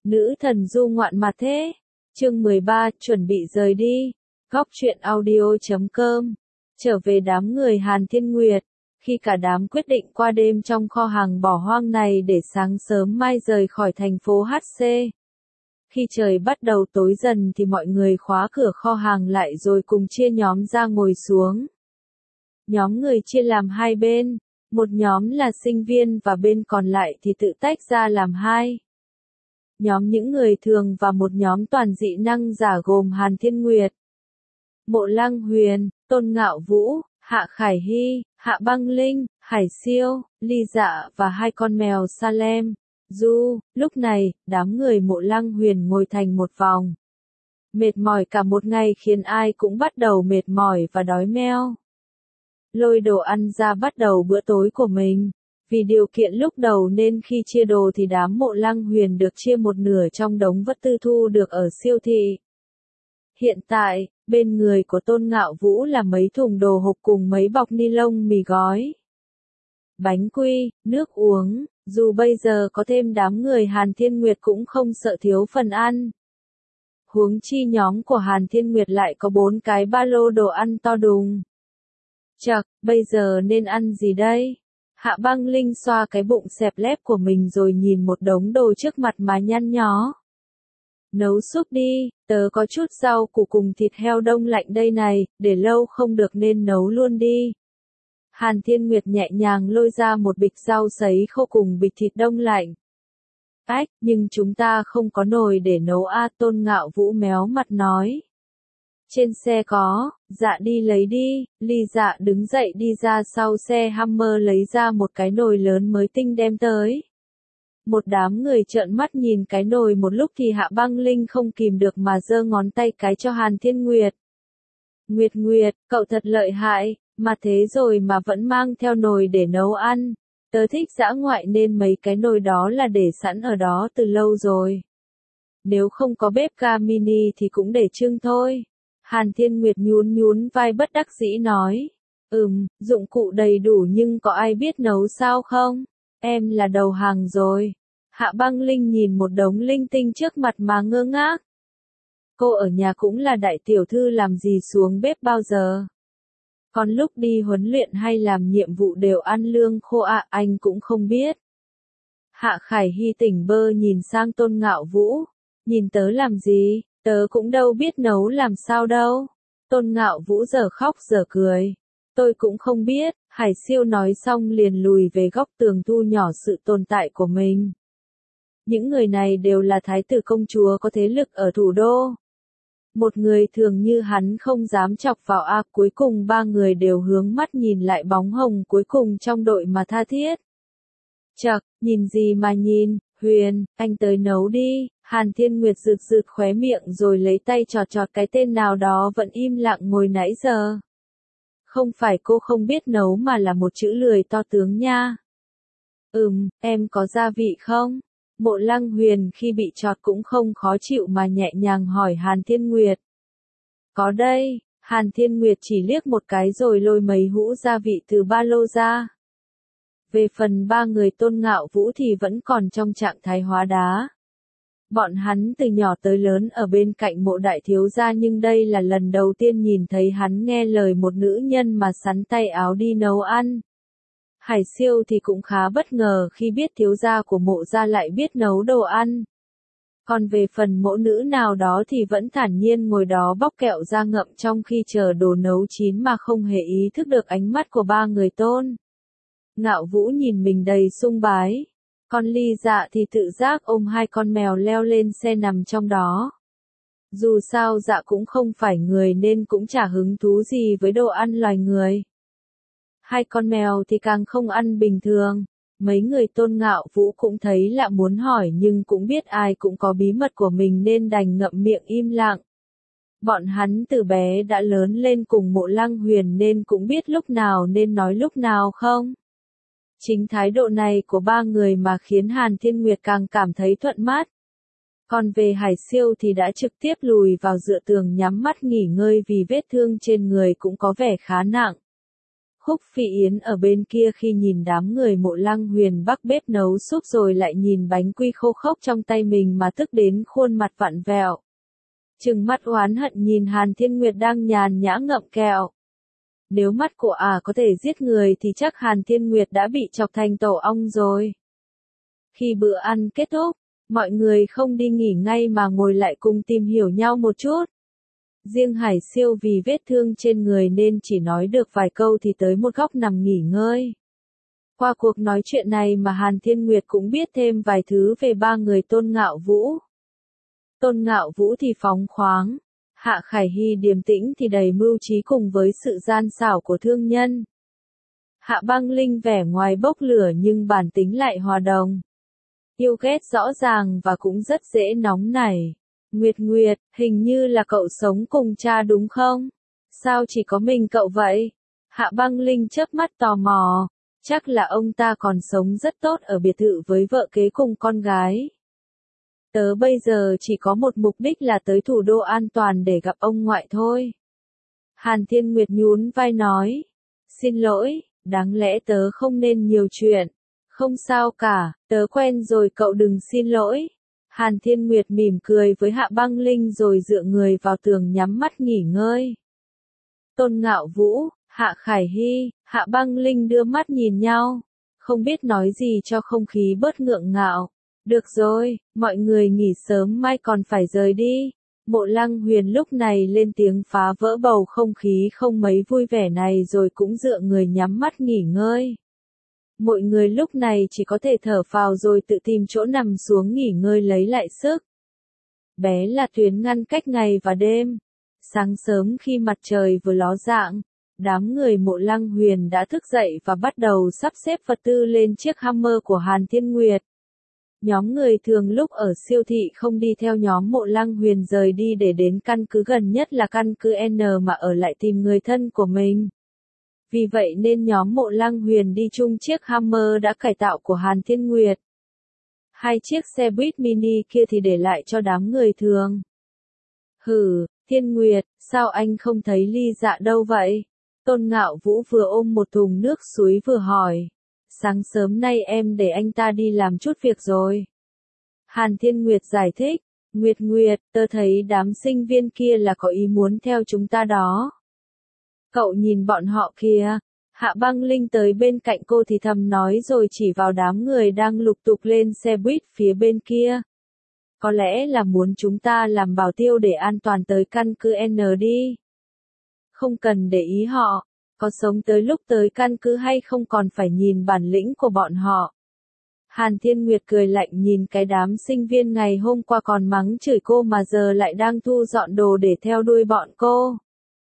Nữ thần du ngoạn mà thế. Chương 13, chuẩn bị rời đi. Góc truyện audio.com. Trở về đám người Hàn Thiên Nguyệt. Khi cả đám quyết định qua đêm trong kho hàng bỏ hoang này để sáng sớm mai rời khỏi thành phố HC. Khi trời bắt đầu tối dần thì mọi người khóa cửa kho hàng lại rồi cùng chia nhóm ra ngồi xuống. Nhóm người chia làm hai bên, một nhóm là sinh viên và bên còn lại thì tự tách ra làm hai. Nhóm những người thường và một nhóm toàn dị năng giả gồm Hàn Thiên Nguyệt, Mộ Lăng Huyền, Tôn Ngạo Vũ, Hạ Khải Hy, Hạ Băng Linh, Hải Siêu, Ly Dạ và hai con mèo Salem, Du. Lúc này, đám người Mộ Lăng Huyền ngồi thành một vòng. Mệt mỏi cả một ngày khiến ai cũng bắt đầu mệt mỏi và đói meo. Lôi đồ ăn ra bắt đầu bữa tối của mình. Vì điều kiện lúc đầu nên khi chia đồ thì đám Mộ Lăng Huyền được chia một nửa trong đống vật tư thu được ở siêu thị. Hiện tại, bên người của Tôn Ngạo Vũ là mấy thùng đồ hộp cùng mấy bọc ni lông mì gói, bánh quy, nước uống. Dù bây giờ có thêm đám người Hàn Thiên Nguyệt cũng không sợ thiếu phần ăn. Huống chi nhóm của Hàn Thiên Nguyệt lại có 4 cái ba lô đồ ăn to đùng. Chậc, bây giờ nên ăn gì đây? Hạ Băng Linh xoa cái bụng xẹp lép của mình rồi nhìn một đống đồ trước mặt mà nhăn nhó. Nấu súp đi, tớ có chút rau củ cùng thịt heo đông lạnh đây này, để lâu không được nên nấu luôn đi. Hàn Thiên Nguyệt nhẹ nhàng lôi ra một bịch rau sấy khô cùng bịch thịt đông lạnh. Ách, nhưng chúng ta không có nồi để nấu a. Tôn Ngạo Vũ méo mặt nói. Trên xe có, dạ đi lấy đi. Ly Dạ đứng dậy đi ra sau xe Hummer lấy ra một cái nồi lớn mới tinh đem tới. Một đám người trợn mắt nhìn cái nồi một lúc thì Hạ Băng Linh không kìm được mà giơ ngón tay cái cho Hàn Thiên Nguyệt. Nguyệt, cậu thật lợi hại, mà thế rồi mà vẫn mang theo nồi để nấu ăn. Tớ thích dã ngoại nên mấy cái nồi đó là để sẵn ở đó từ lâu rồi. Nếu không có bếp ga mini thì cũng để trưng thôi. Hàn Thiên Nguyệt nhún vai bất đắc dĩ nói. Dụng cụ đầy đủ nhưng có ai biết nấu sao không? Em là đầu hàng rồi. Hạ Băng Linh nhìn một đống linh tinh trước mặt mà ngơ ngác. Cô ở nhà cũng là đại tiểu thư làm gì xuống bếp bao giờ? Còn lúc đi huấn luyện hay làm nhiệm vụ đều ăn lương khô à, anh cũng không biết. Hạ Khải Hy tỉnh bơ nhìn sang Tôn Ngạo Vũ. Nhìn tớ làm gì, tớ cũng đâu biết nấu làm sao đâu. Tôn Ngạo Vũ giờ khóc giờ cười. Tôi cũng không biết. Hải Siêu nói xong liền lùi về góc tường thu nhỏ sự tồn tại của mình. Những người này đều là thái tử công chúa có thế lực ở thủ đô. Một người thường như hắn không dám chọc vào a. Cuối cùng ba người đều hướng mắt nhìn lại bóng hồng cuối cùng trong đội mà tha thiết. Chậc, nhìn gì mà nhìn, Huyền, anh tới nấu đi. Hàn Thiên Nguyệt rực khóe miệng rồi lấy tay chọt cái tên nào đó vẫn im lặng ngồi nãy giờ. Không phải cô không biết nấu mà là một chữ lười to tướng nha. Em có gia vị không? Mộ Lăng Huyền khi bị chọt cũng không khó chịu mà nhẹ nhàng hỏi Hàn Thiên Nguyệt. Có đây. Hàn Thiên Nguyệt chỉ liếc một cái rồi lôi mấy hũ gia vị từ ba lô ra. Về phần ba người Tôn Ngạo Vũ thì vẫn còn trong trạng thái hóa đá. Bọn hắn từ nhỏ tới lớn ở bên cạnh Mộ đại thiếu gia nhưng đây là lần đầu tiên nhìn thấy hắn nghe lời một nữ nhân mà xắn tay áo đi nấu ăn. Hải Siêu thì cũng khá bất ngờ khi biết thiếu gia của Mộ gia lại biết nấu đồ ăn. Còn về phần mẫu nữ nào đó thì vẫn thản nhiên ngồi đó bóc kẹo ra ngậm trong khi chờ đồ nấu chín mà không hề ý thức được ánh mắt của ba người Tôn Ngạo Vũ nhìn mình đầy sung bái. Con Ly Dạ thì tự giác ôm hai con mèo leo lên xe nằm trong đó. Dù sao Dạ cũng không phải người nên cũng chả hứng thú gì với đồ ăn loài người. Hai con mèo thì càng không ăn bình thường. Mấy người Tôn Ngạo Vũ cũng thấy lạ muốn hỏi nhưng cũng biết ai cũng có bí mật của mình nên đành ngậm miệng im lặng. Bọn hắn từ bé đã lớn lên cùng Mộ Lăng Huyền nên cũng biết lúc nào nên nói lúc nào không. Chính thái độ này của ba người mà khiến Hàn Thiên Nguyệt càng cảm thấy thuận mắt. Còn về Hải Siêu thì đã trực tiếp lùi vào dựa tường nhắm mắt nghỉ ngơi vì vết thương trên người cũng có vẻ khá nặng. Khúc Phi Yến ở bên kia khi nhìn đám người Mộ Lăng Huyền bắc bếp nấu súp rồi lại nhìn bánh quy khô khốc trong tay mình mà tức đến khuôn mặt vặn vẹo. Trừng mắt oán hận nhìn Hàn Thiên Nguyệt đang nhàn nhã ngậm kẹo. Nếu mắt của có thể giết người thì chắc Hàn Thiên Nguyệt đã bị chọc thành tổ ong rồi. Khi bữa ăn kết thúc, mọi người không đi nghỉ ngay mà ngồi lại cùng tìm hiểu nhau một chút. Riêng Hải Siêu vì vết thương trên người nên chỉ nói được vài câu thì tới một góc nằm nghỉ ngơi. Qua cuộc nói chuyện này mà Hàn Thiên Nguyệt cũng biết thêm vài thứ về ba người Tôn Ngạo Vũ. Tôn Ngạo Vũ thì phóng khoáng, Hạ Khải Hy điềm tĩnh thì đầy mưu trí cùng với sự gian xảo của thương nhân. Hạ Băng Linh vẻ ngoài bốc lửa nhưng bản tính lại hòa đồng. Yêu ghét rõ ràng và cũng rất dễ nóng nảy. Nguyệt Nguyệt, hình như là cậu sống cùng cha đúng không? Sao chỉ có mình cậu vậy? Hạ Băng Linh chớp mắt tò mò. Chắc là ông ta còn sống rất tốt ở biệt thự với vợ kế cùng con gái. Tớ bây giờ chỉ có một mục đích là tới thủ đô an toàn để gặp ông ngoại thôi. Hàn Thiên Nguyệt nhún vai nói. Xin lỗi, đáng lẽ tớ không nên nhiều chuyện. Không sao cả, tớ quen rồi cậu đừng xin lỗi. Hàn Thiên Nguyệt mỉm cười với Hạ Băng Linh rồi dựa người vào tường nhắm mắt nghỉ ngơi. Tôn Ngạo Vũ, Hạ Khải Hy, Hạ Băng Linh đưa mắt nhìn nhau. Không biết nói gì cho không khí bớt ngượng ngạo. Được rồi, mọi người nghỉ sớm mai còn phải rời đi. Mộ Lăng Huyền lúc này lên tiếng phá vỡ bầu không khí không mấy vui vẻ này rồi cũng dựa người nhắm mắt nghỉ ngơi. Mọi người lúc này chỉ có thể thở phào rồi tự tìm chỗ nằm xuống nghỉ ngơi lấy lại sức. Bé là Tuyến ngăn cách ngày và đêm. Sáng sớm khi mặt trời vừa ló dạng, đám người Mộ Lăng Huyền đã thức dậy và bắt đầu sắp xếp vật tư lên chiếc Hummer của Hàn Thiên Nguyệt. Nhóm người thường lúc ở siêu thị không đi theo nhóm Mộ Lăng Huyền rời đi để đến căn cứ gần nhất là căn cứ N mà ở lại tìm người thân của mình. Vì vậy nên nhóm Mộ Lăng Huyền đi chung chiếc Hummer đã cải tạo của Hàn Thiên Nguyệt. Hai chiếc xe buýt mini kia thì để lại cho đám người thường. Hừ, Thiên Nguyệt, sao anh không thấy Ly Dạ đâu vậy? Tôn Ngạo Vũ vừa ôm một thùng nước suối vừa hỏi. Sáng sớm nay em để anh ta đi làm chút việc rồi. Hàn Thiên Nguyệt giải thích. Nguyệt Nguyệt, tớ thấy đám sinh viên kia là có ý muốn theo chúng ta đó. Cậu nhìn bọn họ kìa. Hạ Băng Linh tới bên cạnh cô thì thầm nói rồi chỉ vào đám người đang lục tục lên xe buýt phía bên kia. Có lẽ là muốn chúng ta làm bảo tiêu để an toàn tới căn cứ N đi. Không cần để ý họ, có sống tới lúc tới căn cứ hay không còn phải nhìn bản lĩnh của bọn họ. Hàn Thiên Nguyệt cười lạnh nhìn cái đám sinh viên ngày hôm qua còn mắng chửi cô mà giờ lại đang thu dọn đồ để theo đuôi bọn cô.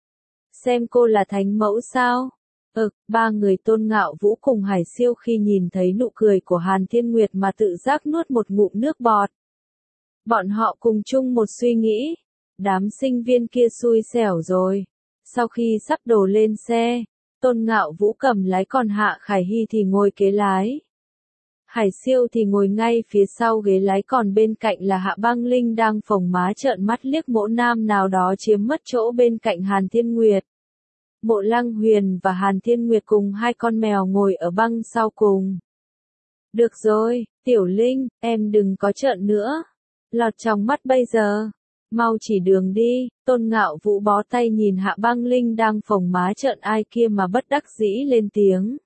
Xem cô là thánh mẫu sao? Ba người Tôn Ngạo Vũ cùng Hải Siêu khi nhìn thấy nụ cười của Hàn Thiên Nguyệt mà tự giác nuốt một ngụm nước bọt. Bọn họ cùng chung một suy nghĩ. Đám sinh viên kia xui xẻo rồi. Sau khi sắp đổ lên xe, Tôn Ngạo Vũ cầm lái còn Hạ Khải Hy thì ngồi kế lái. Hải Siêu thì ngồi ngay phía sau ghế lái còn bên cạnh là Hạ Băng Linh đang phồng má trợn mắt liếc mỗ nam nào đó chiếm mất chỗ bên cạnh Hàn Thiên Nguyệt. Mộ Lăng Huyền và Hàn Thiên Nguyệt cùng hai con mèo ngồi ở băng sau cùng. Được rồi, Tiểu Linh, em đừng có trợn nữa. Lọt trong mắt bây giờ. Mau chỉ đường đi. Tôn Ngạo Vũ bó tay nhìn Hạ Băng Linh đang phồng má trợn ai kia mà bất đắc dĩ lên tiếng.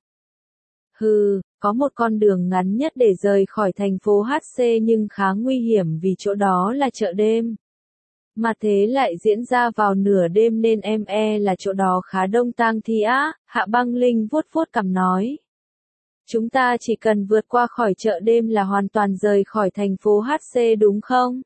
Hừ, có một con đường ngắn nhất để rời khỏi thành phố HC nhưng khá nguy hiểm vì chỗ đó là chợ đêm. Mà thế lại diễn ra vào nửa đêm nên em là chỗ đó khá đông tang thi á, Hạ Băng Linh vuốt vuốt cằm nói. Chúng ta chỉ cần vượt qua khỏi chợ đêm là hoàn toàn rời khỏi thành phố HC đúng không?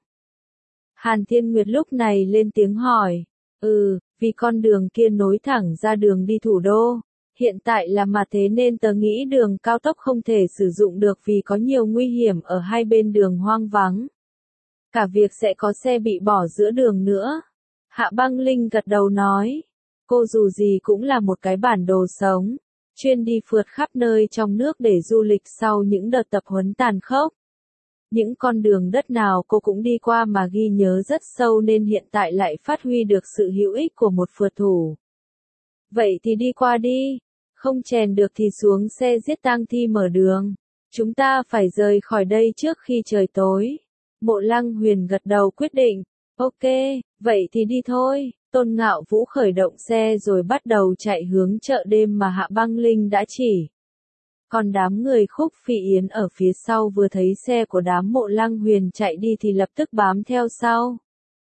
Hàn Thiên Nguyệt lúc này lên tiếng hỏi. Vì con đường kia nối thẳng ra đường đi thủ đô. Hiện tại là mà thế nên tớ nghĩ đường cao tốc không thể sử dụng được vì có nhiều nguy hiểm ở hai bên đường hoang vắng. Cả việc sẽ có xe bị bỏ giữa đường nữa. Hạ Băng Linh gật đầu nói. Cô dù gì cũng là một cái bản đồ sống. Chuyên đi phượt khắp nơi trong nước để du lịch sau những đợt tập huấn tàn khốc. Những con đường đất nào cô cũng đi qua mà ghi nhớ rất sâu nên hiện tại lại phát huy được sự hữu ích của một phượt thủ. Vậy thì đi qua đi. Không chèn được thì xuống xe giết tang thi mở đường. Chúng ta phải rời khỏi đây trước khi trời tối. Mộ Lăng Huyền gật đầu quyết định. Ok, vậy thì đi thôi. Tôn Ngạo Vũ khởi động xe rồi bắt đầu chạy hướng chợ đêm mà Hạ Băng Linh đã chỉ. Còn đám người Khúc Phi Yến ở phía sau vừa thấy xe của đám Mộ Lăng Huyền chạy đi thì lập tức bám theo sau.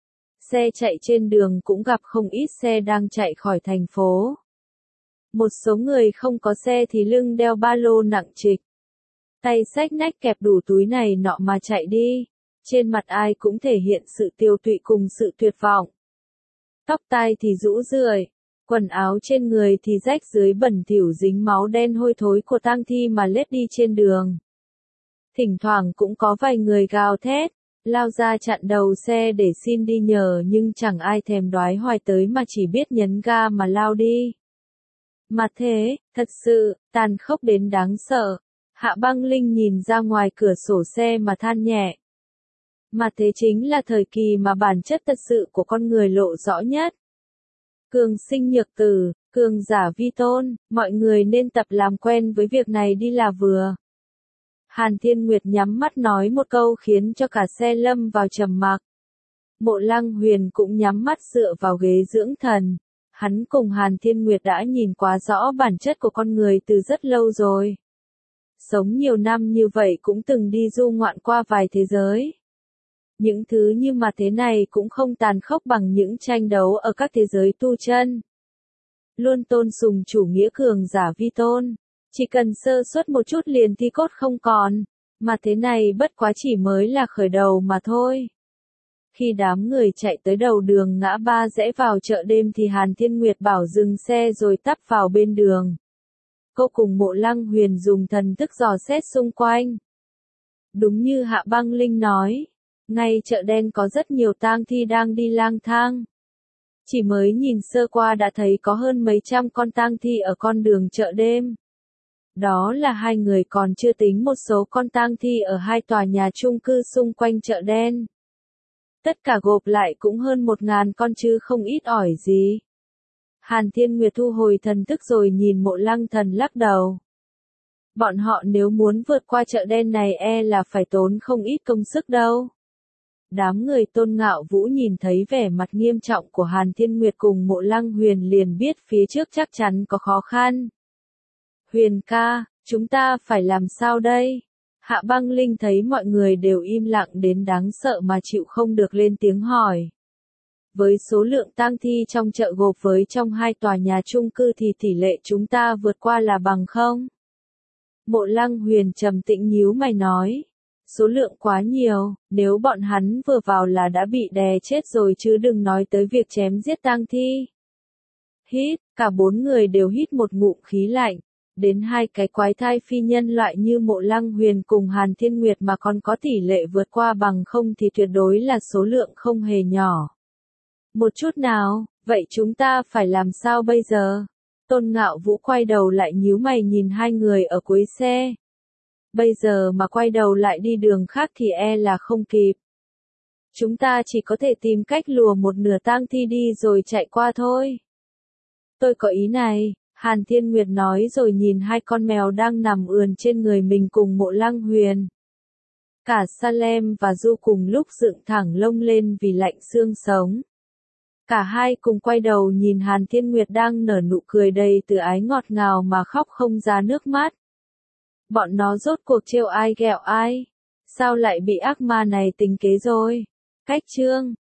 Xe chạy trên đường cũng gặp không ít xe đang chạy khỏi thành phố. Một số người không có xe thì lưng đeo ba lô nặng trịch. Tay xách nách kẹp đủ túi này nọ mà chạy đi. Trên mặt ai cũng thể hiện sự tiêu tụy cùng sự tuyệt vọng. Tóc tai thì rũ rượi, quần áo trên người thì rách dưới bẩn thỉu dính máu đen hôi thối của tang thi mà lết đi trên đường. Thỉnh thoảng cũng có vài người gào thét, lao ra chặn đầu xe để xin đi nhờ nhưng chẳng ai thèm đoái hoài tới mà chỉ biết nhấn ga mà lao đi. Mà thế, thật sự, tàn khốc đến đáng sợ. Hạ Băng Linh nhìn ra ngoài cửa sổ xe mà than nhẹ. Mà thế chính là thời kỳ mà bản chất thật sự của con người lộ rõ nhất. Cường sinh nhược tử, cường giả vi tôn, mọi người nên tập làm quen với việc này đi là vừa. Hàn Thiên Nguyệt nhắm mắt nói một câu khiến cho cả xe lâm vào trầm mặc. Mộ Lăng Huyền cũng nhắm mắt dựa vào ghế dưỡng thần. Hắn cùng Hàn Thiên Nguyệt đã nhìn quá rõ bản chất của con người từ rất lâu rồi. Sống nhiều năm như vậy cũng từng đi du ngoạn qua vài thế giới. Những thứ như mà thế này cũng không tàn khốc bằng những tranh đấu ở các thế giới tu chân. Luôn tôn sùng chủ nghĩa cường giả vi tôn. Chỉ cần sơ suất một chút liền thì cốt không còn. Mà thế này bất quá chỉ mới là khởi đầu mà thôi. Khi đám người chạy tới đầu đường ngã ba rẽ vào chợ đêm thì Hàn Thiên Nguyệt bảo dừng xe rồi tấp vào bên đường. Cô cùng Mộ Lăng Huyền dùng thần thức dò xét xung quanh. Đúng như Hạ Băng Linh nói, ngay chợ đen có rất nhiều tang thi đang đi lang thang. Chỉ mới nhìn sơ qua đã thấy có hơn mấy trăm con tang thi ở con đường chợ đêm. Đó là hai người còn chưa tính một số con tang thi ở hai tòa nhà chung cư xung quanh chợ đen. Tất cả gộp lại cũng hơn 1.000 con chứ không ít ỏi gì. Hàn Thiên Nguyệt thu hồi thần thức rồi nhìn Mộ Lăng Thần lắc đầu. Bọn họ nếu muốn vượt qua chợ đen này là phải tốn không ít công sức đâu. Đám người Tôn Ngạo Vũ nhìn thấy vẻ mặt nghiêm trọng của Hàn Thiên Nguyệt cùng Mộ Lăng Huyền liền biết phía trước chắc chắn có khó khăn. Huyền ca, chúng ta phải làm sao đây? Hạ Băng Linh thấy mọi người đều im lặng đến đáng sợ mà chịu không được lên tiếng hỏi. Với số lượng tang thi trong chợ gộp với trong hai tòa nhà chung cư thì tỷ lệ chúng ta vượt qua là bằng không? Mộ Lăng Huyền trầm tĩnh nhíu mày nói. Số lượng quá nhiều, nếu bọn hắn vừa vào là đã bị đè chết rồi chứ đừng nói tới việc chém giết tang thi. Hít, cả bốn người đều hít một ngụm khí lạnh. Đến hai cái quái thai phi nhân loại như Mộ Lăng Huyền cùng Hàn Thiên Nguyệt mà còn có tỷ lệ vượt qua bằng không thì tuyệt đối là số lượng không hề nhỏ. Một chút nào, vậy chúng ta phải làm sao bây giờ? Tôn Ngạo Vũ quay đầu lại nhíu mày nhìn hai người ở cuối xe. Bây giờ mà quay đầu lại đi đường khác thì là không kịp. Chúng ta chỉ có thể tìm cách lùa một nửa tang thi đi rồi chạy qua thôi. Tôi có ý này. Hàn Thiên Nguyệt nói rồi nhìn hai con mèo đang nằm ườn trên người mình cùng Mộ Lăng Huyền. Cả Salem và Du cùng lúc dựng thẳng lông lên vì lạnh xương sống. Cả hai cùng quay đầu nhìn Hàn Thiên Nguyệt đang nở nụ cười đầy từ ái ngọt ngào mà khóc không ra nước mắt. Bọn nó rốt cuộc trêu ai ghẹo ai? Sao lại bị ác ma này tính kế rồi? Cách chương